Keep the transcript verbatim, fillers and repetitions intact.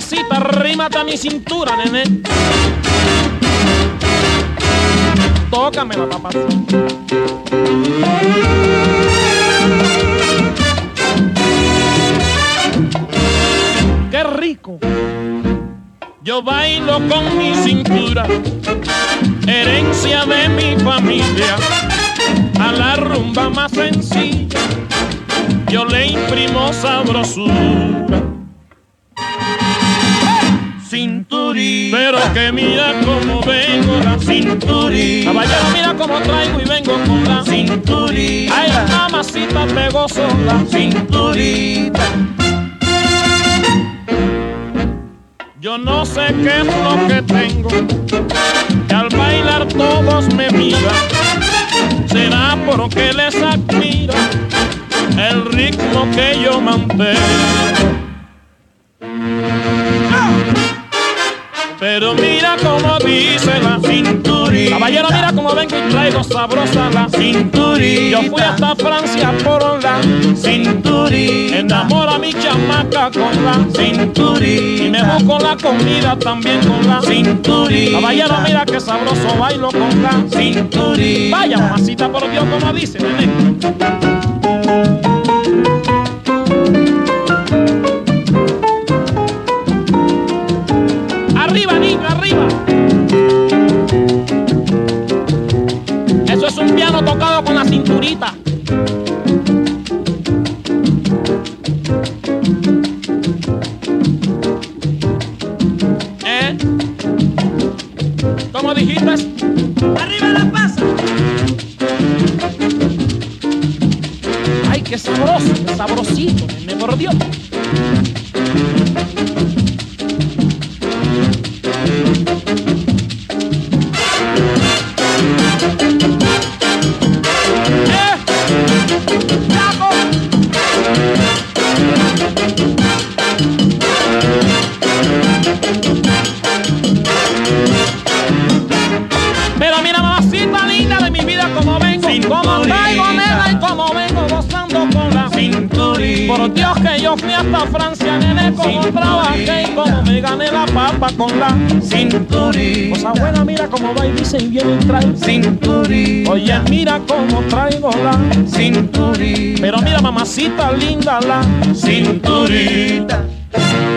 mamacita, arrímate a mi cintura, nene. Tócamela, papacita. ¡Qué rico! Yo bailo con mi cintura, herencia de mi familia. A la rumba más sencilla yo le imprimo sabrosura. Cinturita, pero que mira cómo vengo la cinturita. Caballero, mira cómo traigo y vengo con la cinturita. Ay, la mamacita te gozo la cinturita. Yo no sé qué es lo que tengo, que al bailar todos me miran. Será porque les admira el ritmo que yo mantengo. Pero mira cómo dice la cinturita. Caballero, mira cómo vengo y traigo sabrosa la cinturita. Yo fui hasta Francia por la cinturita. Enamoro a mi chamaca con la cinturita. Y me busco la comida también con la cinturita. Caballero, mira qué sabroso bailo con la cinturita. Vaya, mamacita, por Dios, como dice, nene. Arriba, niño, arriba. Eso es un piano tocado con la cinturita. ¿Eh? ¿Cómo dijiste? Arriba la pasa. Ay, qué sabroso, qué sabrosito, me por Dios. Por Dios que yo fui hasta Francia, nene, como trabajé y como me gané la papa con la cinturita. Cosa buena, mira cómo va y dice y viene y trae cinturita. Oye, mira cómo traigo la cinturita. Pero mira, mamacita linda, la cinturita.